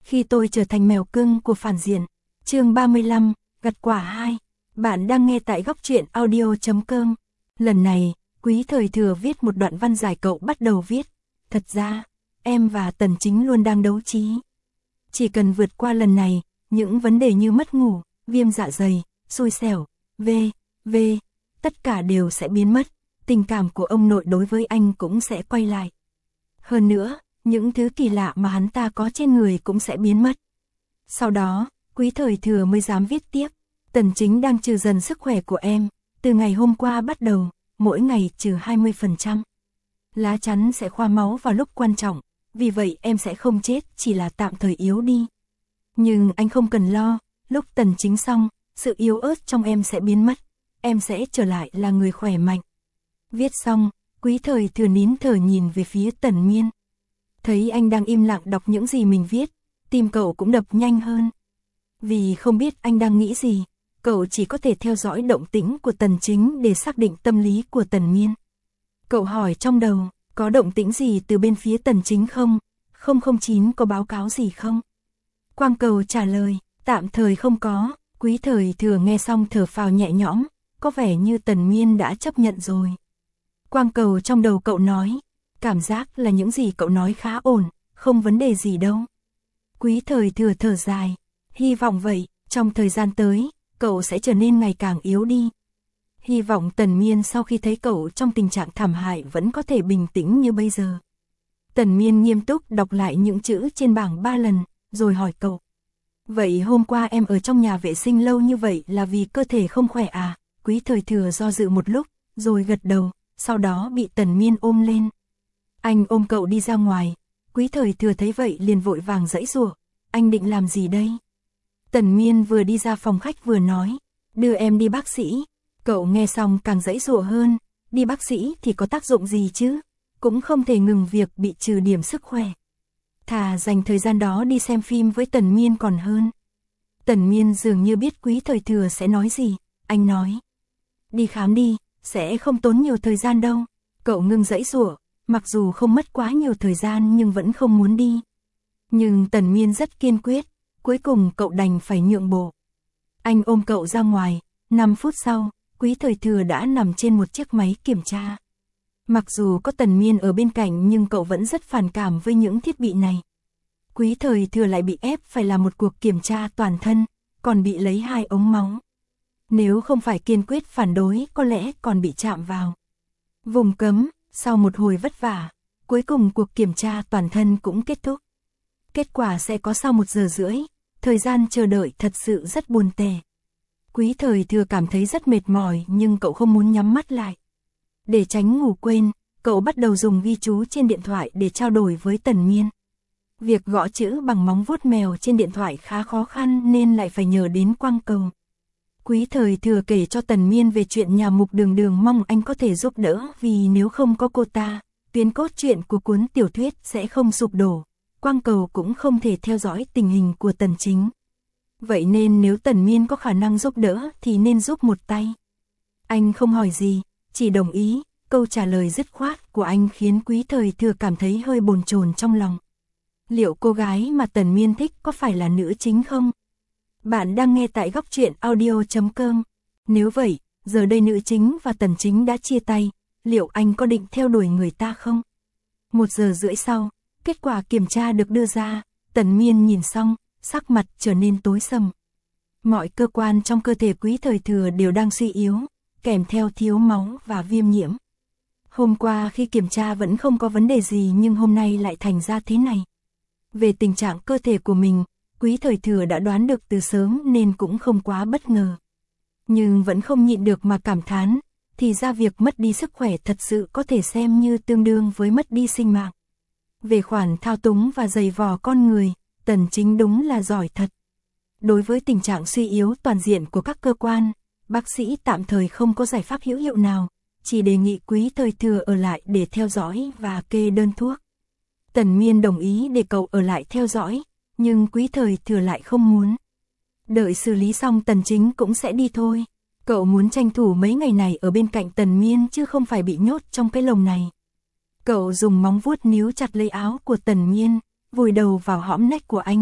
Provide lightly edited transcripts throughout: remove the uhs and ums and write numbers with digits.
Khi tôi trở thành mèo cưng của phản diện. Chương 35, gặt quả 2. Bạn đang nghe tại góc truyện audio.com. Lần này, Quý Thời Thừa viết một đoạn văn dài. Cậu bắt đầu viết. Thật ra, em và Tần Chính luôn đang đấu trí. Chỉ cần vượt qua lần này, những vấn đề như mất ngủ, viêm dạ dày, xui xẻo, v. tất cả đều sẽ biến mất. Tình cảm của ông nội đối với anh cũng sẽ quay lại. Hơn nữa, những thứ kỳ lạ mà hắn ta có trên người cũng sẽ biến mất. Sau đó, Quý Thời Thừa mới dám viết tiếp. Tần Chính đang trừ dần sức khỏe của em. Từ ngày hôm qua bắt đầu, mỗi ngày trừ 20%. Lá chắn sẽ khoa máu vào lúc quan trọng. Vì vậy em sẽ không chết, chỉ là tạm thời yếu đi. Nhưng anh không cần lo, lúc Tần Chính xong, sự yếu ớt trong em sẽ biến mất. Em sẽ trở lại là người khỏe mạnh. Viết xong, Quý Thời Thừa nín thở nhìn về phía Tần Miên. Thấy anh đang im lặng đọc những gì mình viết, tim cậu cũng đập nhanh hơn. Vì không biết anh đang nghĩ gì, cậu chỉ có thể theo dõi động tĩnh của Tần Chính để xác định tâm lý của Tần Miên. Cậu hỏi trong đầu, có động tĩnh gì từ bên phía Tần Chính không? 009 có báo cáo gì không? Quang Cầu trả lời, tạm thời không có. Quý Thời Thừa nghe xong thở phào nhẹ nhõm, có vẻ như Tần Miên đã chấp nhận rồi. Quang Cầu trong đầu cậu nói, cảm giác là những gì cậu nói khá ổn, không vấn đề gì đâu. Quý Thời Thừa thở dài, hy vọng vậy, trong thời gian tới, cậu sẽ trở nên ngày càng yếu đi. Hy vọng Tần Miên sau khi thấy cậu trong tình trạng thảm hại vẫn có thể bình tĩnh như bây giờ. Tần Miên nghiêm túc đọc lại những chữ trên bảng 3 lần, rồi hỏi cậu. Vậy hôm qua em ở trong nhà vệ sinh lâu như vậy là vì cơ thể không khỏe à? Quý Thời Thừa do dự một lúc, rồi gật đầu, sau đó bị Tần Miên ôm lên. Anh ôm cậu đi ra ngoài. Quý Thời Thừa thấy vậy liền vội vàng giãy giụa. Anh định làm gì đây? Tần Miên vừa đi ra phòng khách vừa nói, đưa em đi bác sĩ. Cậu nghe xong càng giãy giụa hơn, đi bác sĩ thì có tác dụng gì chứ? Cũng không thể ngừng việc bị trừ điểm sức khỏe. Thà dành thời gian đó đi xem phim với Tần Miên còn hơn. Tần Miên dường như biết Quý Thời Thừa sẽ nói gì, anh nói. Đi khám đi, sẽ không tốn nhiều thời gian đâu. Cậu ngưng giãy giụa, mặc dù không mất quá nhiều thời gian nhưng vẫn không muốn đi. Nhưng Tần Miên rất kiên quyết, cuối cùng cậu đành phải nhượng bộ. Anh ôm cậu ra ngoài, 5 phút sau, Quý Thời Thừa đã nằm trên một chiếc máy kiểm tra. Mặc dù có Tần Miên ở bên cạnh nhưng cậu vẫn rất phản cảm với những thiết bị này. Quý Thời Thừa lại bị ép phải làm một cuộc kiểm tra toàn thân, còn bị lấy 2 ống máu. Nếu không phải kiên quyết phản đối có lẽ còn bị chạm vào vùng cấm. Sau một hồi vất vả, cuối cùng cuộc kiểm tra toàn thân cũng kết thúc. Kết quả sẽ có sau 1 giờ rưỡi, thời gian chờ đợi thật sự rất buồn tẻ. Quý Thời Thừa cảm thấy rất mệt mỏi nhưng cậu không muốn nhắm mắt lại. Để tránh ngủ quên, cậu bắt đầu dùng ghi chú trên điện thoại để trao đổi với Tần Miên. Việc gõ chữ bằng móng vuốt mèo trên điện thoại khá khó khăn nên lại phải nhờ đến Quang Cầu. Quý Thời Thừa kể cho Tần Miên về chuyện nhà Mục Đường Đường, mong anh có thể giúp đỡ vì nếu không có cô ta, tuyến cốt truyện của cuốn tiểu thuyết sẽ không sụp đổ. Quang Cầu cũng không thể theo dõi tình hình của Tần Chính. Vậy nên nếu Tần Miên có khả năng giúp đỡ thì nên giúp một tay. Anh không hỏi gì, chỉ đồng ý. Câu trả lời dứt khoát của anh khiến Quý Thời Thừa cảm thấy hơi bồn chồn trong lòng. Liệu cô gái mà Tần Miên thích có phải là nữ chính không? Bạn đang nghe tại góc truyện audio.com. Nếu vậy, giờ đây nữ chính và Tần Chính đã chia tay, liệu anh có định theo đuổi người ta không? 1 giờ rưỡi sau, kết quả kiểm tra được đưa ra. Tần Miên nhìn xong, sắc mặt trở nên tối sầm. Mọi cơ quan trong cơ thể Quý Thời Thừa đều đang suy yếu, kèm theo thiếu máu và viêm nhiễm. Hôm qua khi kiểm tra vẫn không có vấn đề gì nhưng hôm nay lại thành ra thế này. Về tình trạng cơ thể của mình, Quý Thời Thừa đã đoán được từ sớm nên cũng không quá bất ngờ. Nhưng vẫn không nhịn được mà cảm thán, thì ra việc mất đi sức khỏe thật sự có thể xem như tương đương với mất đi sinh mạng. Về khoản thao túng và giày vò con người, Tần Chính đúng là giỏi thật. Đối với tình trạng suy yếu toàn diện của các cơ quan, bác sĩ tạm thời không có giải pháp hữu hiệu nào, chỉ đề nghị Quý Thời Thừa ở lại để theo dõi và kê đơn thuốc. Tần Miên đồng ý để cậu ở lại theo dõi, nhưng Quý Thời Thừa lại không muốn. Đợi xử lý xong Tần Chính cũng sẽ đi thôi. Cậu muốn tranh thủ mấy ngày này ở bên cạnh Tần Miên chứ không phải bị nhốt trong cái lồng này. Cậu dùng móng vuốt níu chặt lấy áo của Tần Miên, vùi đầu vào hõm nách của anh,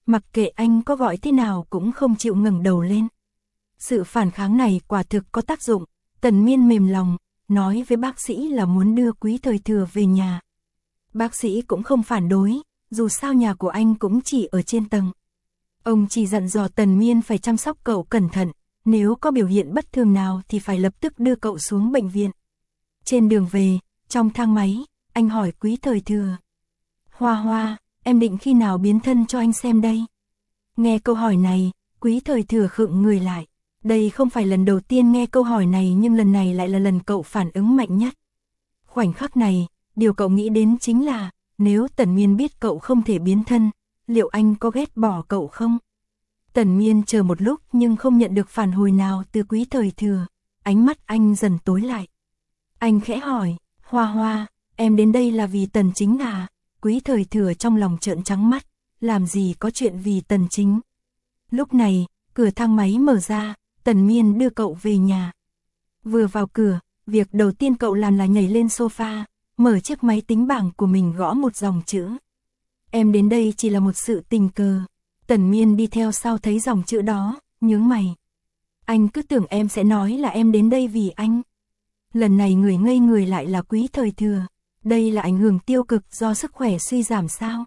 mặc kệ anh có gọi thế nào cũng không chịu ngẩng đầu lên. Sự phản kháng này quả thực có tác dụng, Tần Miên mềm lòng, nói với bác sĩ là muốn đưa Quý Thời Thừa về nhà. Bác sĩ cũng không phản đối, dù sao nhà của anh cũng chỉ ở trên tầng. Ông chỉ dặn dò Tần Miên phải chăm sóc cậu cẩn thận, nếu có biểu hiện bất thường nào thì phải lập tức đưa cậu xuống bệnh viện. Trên đường về, trong thang máy, anh hỏi Quý Thời Thừa. Hoa Hoa, em định khi nào biến thân cho anh xem đây? Nghe câu hỏi này, Quý Thời Thừa khựng người lại. Đây không phải lần đầu tiên nghe câu hỏi này nhưng lần này lại là lần cậu phản ứng mạnh nhất. Khoảnh khắc này, điều cậu nghĩ đến chính là, nếu Tần Miên biết cậu không thể biến thân, liệu anh có ghét bỏ cậu không? Tần Miên chờ một lúc nhưng không nhận được phản hồi nào từ Quý Thời Thừa, ánh mắt anh dần tối lại. Anh khẽ hỏi, Hoa Hoa, em đến đây là vì Tần Chính à? Quý Thời Thừa trong lòng trợn trắng mắt, làm gì có chuyện vì Tần Chính. Lúc này, cửa thang máy mở ra, Tần Miên đưa cậu về nhà. Vừa vào cửa, việc đầu tiên cậu làm là nhảy lên sofa, mở chiếc máy tính bảng của mình gõ một dòng chữ. Em đến đây chỉ là một sự tình cờ. Tần Miên đi theo sau thấy dòng chữ đó, nhướng mày. Anh cứ tưởng em sẽ nói là em đến đây vì anh. Lần này người ngây người lại là Quý Thời Thừa. Đây là ảnh hưởng tiêu cực do sức khỏe suy giảm sao?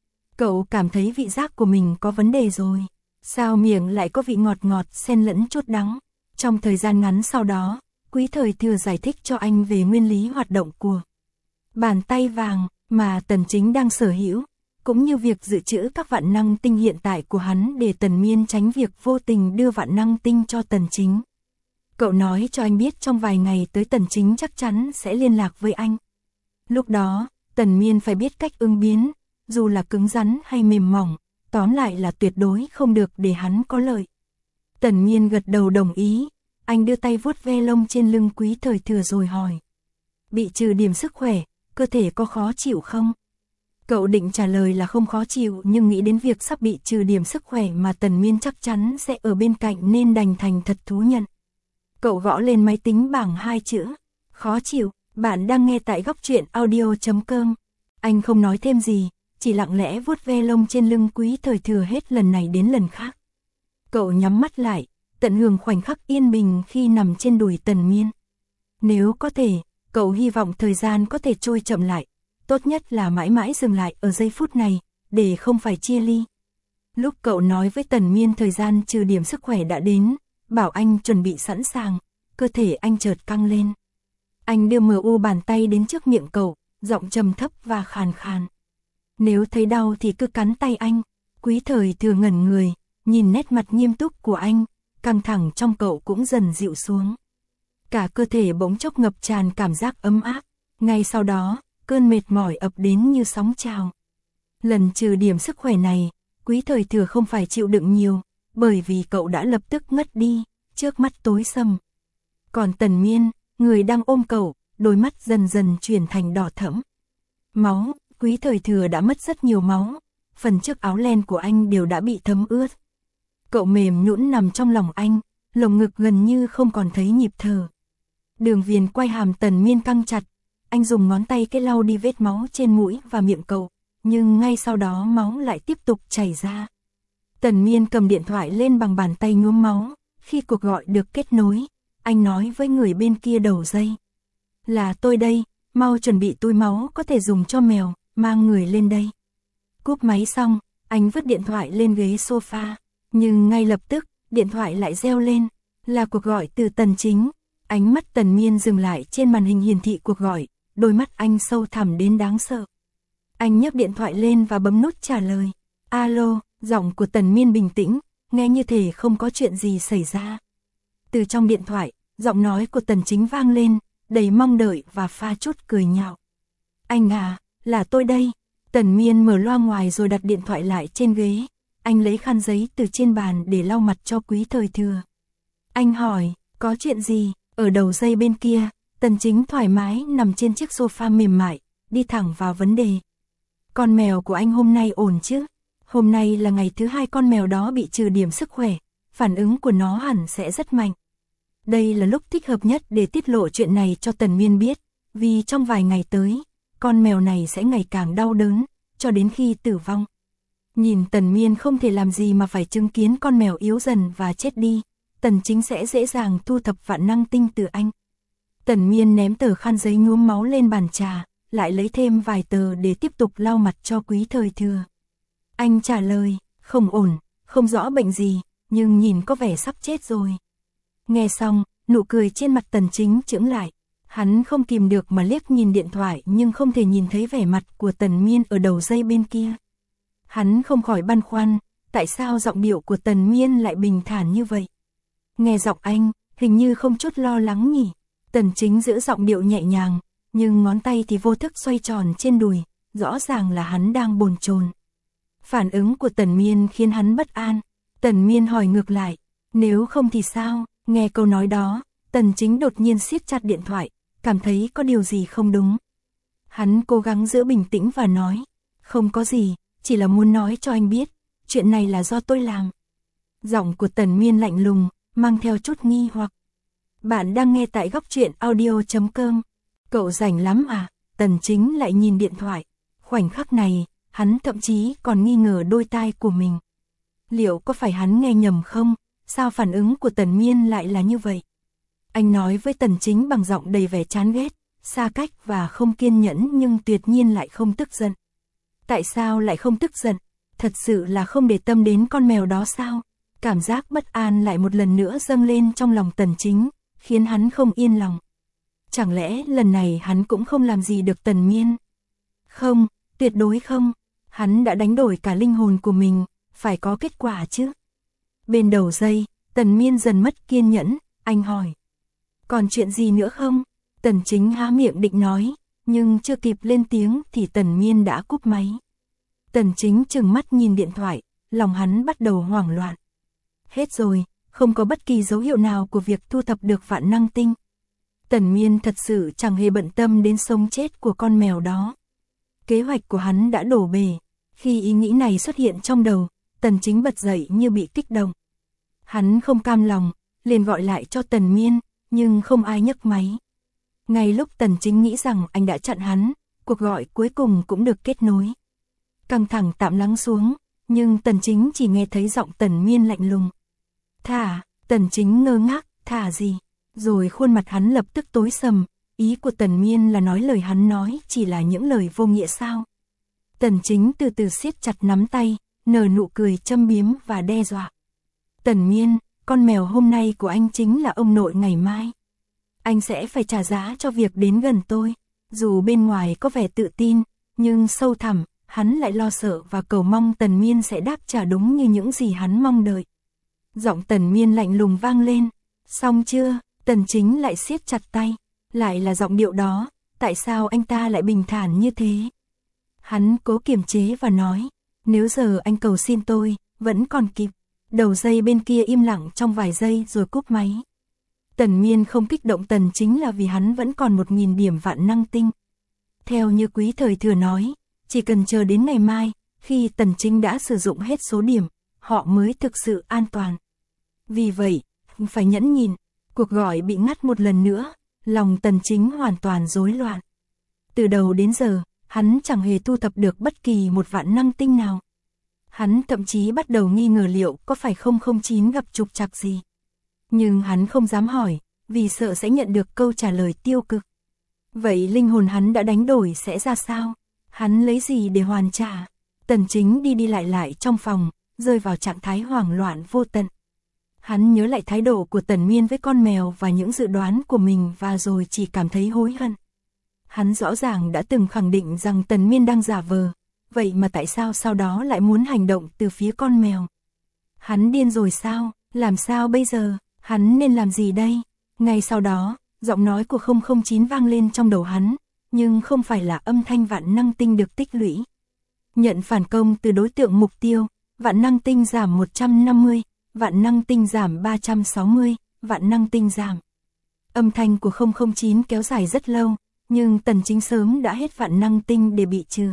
Cậu cảm thấy vị giác của mình có vấn đề rồi. Sao miệng lại có vị ngọt ngọt xen lẫn chút đắng? Trong thời gian ngắn sau đó, Quý Thời Thừa giải thích cho anh về nguyên lý hoạt động của bàn tay vàng mà Tần Chính đang sở hữu, cũng như việc dự trữ các vạn năng tinh hiện tại của hắn để Tần Miên tránh việc vô tình đưa vạn năng tinh cho Tần Chính. Cậu nói cho anh biết trong vài ngày tới Tần Chính chắc chắn sẽ liên lạc với anh. Lúc đó, Tần Miên phải biết cách ứng biến, dù là cứng rắn hay mềm mỏng, tóm lại là tuyệt đối không được để hắn có lợi. Tần Miên gật đầu đồng ý, anh đưa tay vuốt ve lông trên lưng Quý Thời Thừa rồi hỏi. Bị trừ điểm sức khỏe, cơ thể có khó chịu không? Cậu định trả lời là không khó chịu nhưng nghĩ đến việc sắp bị trừ điểm sức khỏe mà Tần Miên chắc chắn sẽ ở bên cạnh nên đành thành thật thú nhận. Cậu gõ lên máy tính bảng 2 chữ, khó chịu. Bạn đang nghe tại góc truyện audio.com. Anh không nói thêm gì, chỉ lặng lẽ vuốt ve lông trên lưng Quý Thời Thừa hết lần này đến lần khác. Cậu nhắm mắt lại, tận hưởng khoảnh khắc yên bình khi nằm trên đùi Tần Miên. Nếu có thể, cậu hy vọng thời gian có thể trôi chậm lại, tốt nhất là mãi mãi dừng lại ở giây phút này, để không phải chia ly. Lúc cậu nói với Tần Miên thời gian trừ điểm sức khỏe đã đến, bảo anh chuẩn bị sẵn sàng, cơ thể anh chợt căng lên. Anh đưa mờ bàn tay đến trước miệng cậu, giọng trầm thấp và khàn khàn. Nếu thấy đau thì cứ cắn tay anh. Quý Thời Thừa ngẩn người, nhìn nét mặt nghiêm túc của anh, căng thẳng trong cậu cũng dần dịu xuống. Cả cơ thể bỗng chốc ngập tràn cảm giác ấm áp. Ngay sau đó, cơn mệt mỏi ập đến như sóng trào. Lần trừ điểm sức khỏe này, Quý Thời Thừa không phải chịu đựng nhiều, bởi vì cậu đã lập tức ngất đi, trước mắt tối sầm. Còn Tần Miên, người đang ôm cậu, đôi mắt dần dần chuyển thành đỏ thẫm. Máu, Quý Thời Thừa đã mất rất nhiều máu, phần chiếc áo len của anh đều đã bị thấm ướt. Cậu mềm nhũn nằm trong lòng anh, lồng ngực gần như không còn thấy nhịp thở. Đường viền quai hàm Tần Miên căng chặt, anh dùng ngón tay cái lau đi vết máu trên mũi và miệng cậu, nhưng ngay sau đó máu lại tiếp tục chảy ra. Tần Miên cầm điện thoại lên bằng bàn tay nhuốm máu, khi cuộc gọi được kết nối, anh nói với người bên kia đầu dây. Là tôi đây, mau chuẩn bị túi máu có thể dùng cho mèo, mang người lên đây. Cúp máy xong, anh vứt điện thoại lên ghế sofa, nhưng ngay lập tức, điện thoại lại reo lên, là cuộc gọi từ Tần Chính. Ánh mắt Tần Miên dừng lại trên màn hình hiển thị cuộc gọi, đôi mắt anh sâu thẳm đến đáng sợ. Anh nhấc điện thoại lên và bấm nút trả lời. Alo, giọng của Tần Miên bình tĩnh, nghe như thể không có chuyện gì xảy ra. Từ trong điện thoại, giọng nói của Tần Chính vang lên, đầy mong đợi và pha chút cười nhạo. Anh à, là tôi đây. Tần Miên mở loa ngoài rồi đặt điện thoại lại trên ghế. Anh lấy khăn giấy từ trên bàn để lau mặt cho Quý Thời Thừa. Anh hỏi, có chuyện gì? Ở đầu dây bên kia, Tần Chính thoải mái nằm trên chiếc sofa mềm mại, đi thẳng vào vấn đề. Con mèo của anh hôm nay ổn chứ? Hôm nay là ngày thứ 2 con mèo đó bị trừ điểm sức khỏe, phản ứng của nó hẳn sẽ rất mạnh. Đây là lúc thích hợp nhất để tiết lộ chuyện này cho Tần Miên biết, vì trong vài ngày tới, con mèo này sẽ ngày càng đau đớn, cho đến khi tử vong. Nhìn Tần Miên không thể làm gì mà phải chứng kiến con mèo yếu dần và chết đi, Tần Chính sẽ dễ dàng thu thập vạn năng tinh từ anh. Tần Miên ném tờ khăn giấy nhuốm máu lên bàn trà, lại lấy thêm vài tờ để tiếp tục lau mặt cho Quý Thời Thừa. Anh trả lời, không ổn, không rõ bệnh gì, nhưng nhìn có vẻ sắp chết rồi. Nghe xong, nụ cười trên mặt Tần Chính chững lại. Hắn không kìm được mà liếc nhìn điện thoại nhưng không thể nhìn thấy vẻ mặt của Tần Miên ở đầu dây bên kia. Hắn không khỏi băn khoăn, tại sao giọng điệu của Tần Miên lại bình thản như vậy? Nghe giọng anh, hình như không chút lo lắng nhỉ. Tần Chính giữ giọng điệu nhẹ nhàng, nhưng ngón tay thì vô thức xoay tròn trên đùi, rõ ràng là hắn đang bồn chồn. Phản ứng của Tần Miên khiến hắn bất an. Tần Miên hỏi ngược lại, nếu không thì sao? Nghe câu nói đó, Tần Chính đột nhiên siết chặt điện thoại, cảm thấy có điều gì không đúng. Hắn cố gắng giữ bình tĩnh và nói, không có gì, chỉ là muốn nói cho anh biết, chuyện này là do tôi làm. Giọng của Tần Miên lạnh lùng, mang theo chút nghi hoặc. Bạn đang nghe tại góc truyện audio.com. Cậu rảnh lắm à? Tần Chính lại nhìn điện thoại. Khoảnh khắc này, hắn thậm chí còn nghi ngờ đôi tai của mình. Liệu có phải hắn nghe nhầm không? Sao phản ứng của Tần Miên lại là như vậy? Anh nói với Tần Chính bằng giọng đầy vẻ chán ghét, xa cách và không kiên nhẫn nhưng tuyệt nhiên lại không tức giận. Tại sao lại không tức giận? Thật sự là không để tâm đến con mèo đó sao? Cảm giác bất an lại một lần nữa dâng lên trong lòng Tần Chính, khiến hắn không yên lòng. Chẳng lẽ lần này hắn cũng không làm gì được Tần Miên? Không, tuyệt đối không. Hắn đã đánh đổi cả linh hồn của mình, phải có kết quả chứ. Bên đầu dây, Tần Miên dần mất kiên nhẫn, anh hỏi. Còn chuyện gì nữa không? Tần Chính há miệng định nói, nhưng chưa kịp lên tiếng thì Tần Miên đã cúp máy. Tần Chính trừng mắt nhìn điện thoại, lòng hắn bắt đầu hoảng loạn. Hết rồi, không có bất kỳ dấu hiệu nào của việc thu thập được vạn năng tinh. Tần Miên thật sự chẳng hề bận tâm đến sống chết của con mèo đó. Kế hoạch của hắn đã đổ bể. Khi ý nghĩ này xuất hiện trong đầu, Tần Chính bật dậy như bị kích động. Hắn không cam lòng, liền gọi lại cho Tần Miên, nhưng không ai nhấc máy. Ngay lúc Tần Chính nghĩ rằng anh đã chặn hắn, cuộc gọi cuối cùng cũng được kết nối. Căng thẳng tạm lắng xuống, nhưng Tần Chính chỉ nghe thấy giọng Tần Miên lạnh lùng. Thả, Tần Chính ngơ ngác, thả gì? Rồi khuôn mặt hắn lập tức tối sầm, ý của Tần Miên là nói lời hắn nói chỉ là những lời vô nghĩa sao? Tần Chính từ từ siết chặt nắm tay, nở nụ cười châm biếm và đe dọa. Tần Miên, con mèo hôm nay của anh chính là ông nội ngày mai. Anh sẽ phải trả giá cho việc đến gần tôi. Dù bên ngoài có vẻ tự tin, nhưng sâu thẳm, hắn lại lo sợ và cầu mong Tần Miên sẽ đáp trả đúng như những gì hắn mong đợi. Giọng Tần Miên lạnh lùng vang lên. Xong chưa? Tần Chính lại siết chặt tay. Lại là giọng điệu đó, tại sao anh ta lại bình thản như thế? Hắn cố kiềm chế và nói, nếu giờ anh cầu xin tôi, vẫn còn kịp. Đầu dây bên kia im lặng trong vài giây rồi cúp máy. Tần Miên không kích động Tần Chính là vì hắn vẫn còn 1000 điểm vạn năng tinh. Theo như Quý Thời Thừa nói, chỉ cần chờ đến ngày mai, khi Tần Chính đã sử dụng hết số điểm, họ mới thực sự an toàn. Vì vậy, phải nhẫn nhịn. Cuộc gọi bị ngắt một lần nữa, lòng Tần Chính hoàn toàn rối loạn. Từ đầu đến giờ, hắn chẳng hề thu thập được bất kỳ một vạn năng tinh nào. Hắn thậm chí bắt đầu nghi ngờ liệu có phải 009 gặp trục trặc gì. Nhưng hắn không dám hỏi, vì sợ sẽ nhận được câu trả lời tiêu cực. Vậy linh hồn hắn đã đánh đổi sẽ ra sao? Hắn lấy gì để hoàn trả? Tần Chính đi đi lại trong phòng, rơi vào trạng thái hoảng loạn vô tận. Hắn nhớ lại thái độ của Tần Miên với con mèo và những dự đoán của mình và rồi chỉ cảm thấy hối hận. Hắn rõ ràng đã từng khẳng định rằng Tần Miên đang giả vờ, vậy mà tại sao sau đó lại muốn hành động từ phía con mèo? Hắn điên rồi sao? Làm sao bây giờ? Hắn nên làm gì đây? Ngay sau đó, giọng nói của 009 vang lên trong đầu hắn, nhưng không phải là âm thanh vạn năng tinh được tích lũy. Nhận phản công từ đối tượng mục tiêu, vạn năng tinh giảm 150, vạn năng tinh giảm 360, vạn năng tinh giảm. Âm thanh của 009 kéo dài rất lâu, nhưng Tần Chính sớm đã hết vạn năng tinh để bị trừ.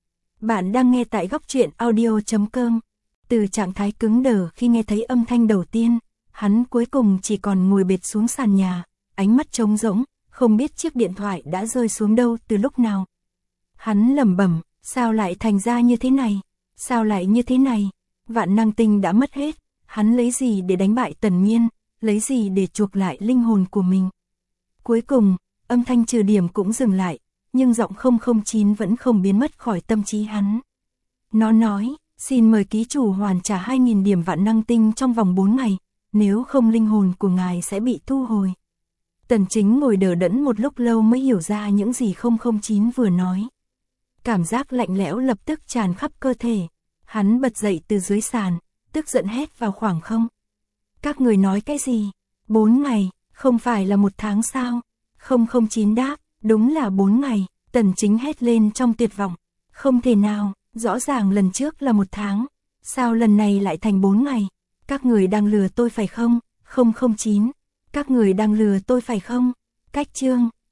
Bạn đang nghe tại góc truyện audio.com. Từ trạng thái cứng đờ khi nghe thấy âm thanh đầu tiên, hắn cuối cùng chỉ còn ngồi bệt xuống sàn nhà, ánh mắt trống rỗng, không biết chiếc điện thoại đã rơi xuống đâu từ lúc nào. Hắn lẩm bẩm, sao lại thành ra như thế này? Sao lại như thế này? Vạn năng tinh đã mất hết, hắn lấy gì để đánh bại Tần Miên, lấy gì để chuộc lại linh hồn của mình? Cuối cùng, âm thanh trừ điểm cũng dừng lại, nhưng giọng 009 vẫn không biến mất khỏi tâm trí hắn. Nó nói, xin mời ký chủ hoàn trả 2.000 điểm vạn năng tinh trong vòng 4 ngày, nếu không linh hồn của ngài sẽ bị thu hồi. Tần Chính ngồi đờ đẫn một lúc lâu mới hiểu ra những gì 009 vừa nói. Cảm giác lạnh lẽo lập tức tràn khắp cơ thể. Hắn bật dậy từ dưới sàn, tức giận hét vào khoảng không. Các người nói cái gì? 4 ngày, không phải là 1 tháng sao? 009 đáp, đúng là 4 ngày. Tần Chính hét lên trong tuyệt vọng. Không thể nào, rõ ràng lần trước là 1 tháng. Sao lần này lại thành 4 ngày? Các người đang lừa tôi phải không? 009. Các người đang lừa tôi phải không? Cách chương